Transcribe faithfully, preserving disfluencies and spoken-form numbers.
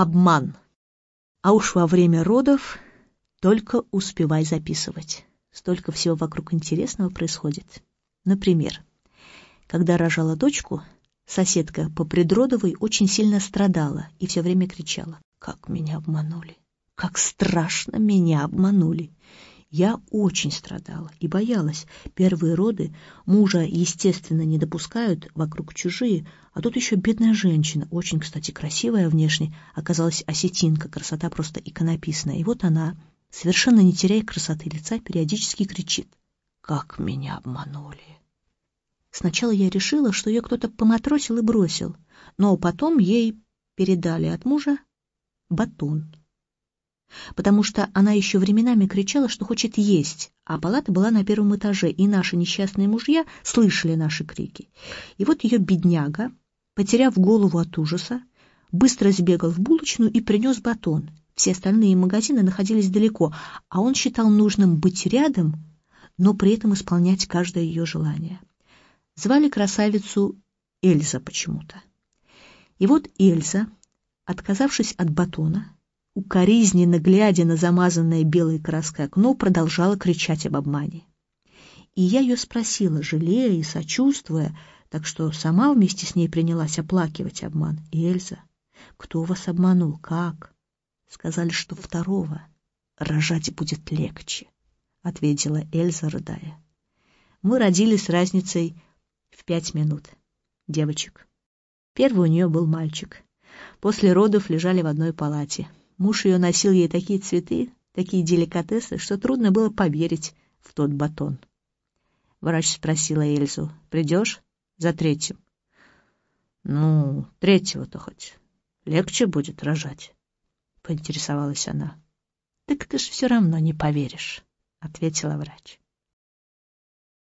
обман. А уж во время родов только успевай записывать. Столько всего вокруг интересного происходит. Например, когда рожала дочку, соседка по предродовой очень сильно страдала и все время кричала: «Как меня обманули! Как страшно меня обманули!» Я очень страдала и боялась. Первые роды мужа, естественно, не допускают, вокруг чужие, а тут еще бедная женщина, очень, кстати, красивая внешне, оказалась осетинка, красота просто иконописная. И вот она, совершенно не теряя красоты лица, периодически кричит: «Как меня обманули!» Сначала я решила, что ее кто-то поматросил и бросил, но потом ей передали от мужа батон, потому что она еще временами кричала, что хочет есть, а палата была на первом этаже, и наши несчастные мужья слышали наши крики. И вот ее бедняга, потеряв голову от ужаса, быстро сбегал в булочную и принес батон. Все остальные магазины находились далеко, а он считал нужным быть рядом, но при этом исполнять каждое ее желание. Звали красавицу Эльза почему-то. И вот Эльза, отказавшись от батона, укоризненно глядя на замазанное белой краской окно, продолжала кричать об обмане. И я ее спросила, жалея и сочувствуя, так что сама вместе с ней принялась оплакивать обман. «Эльза, кто вас обманул? Как?» «Сказали, что второго рожать будет легче», — ответила Эльза, рыдая. Мы родили с разницей в пять минут девочек. Первый у нее был мальчик. После родов лежали в одной палате. Муж ее носил ей такие цветы, такие деликатесы, что трудно было поверить в тот батон. Врач спросила Эльзу: «Придешь за третьим?» «Ну, третьего-то хоть легче будет рожать», — поинтересовалась она. «Так ты ж все равно не поверишь», — ответила врач.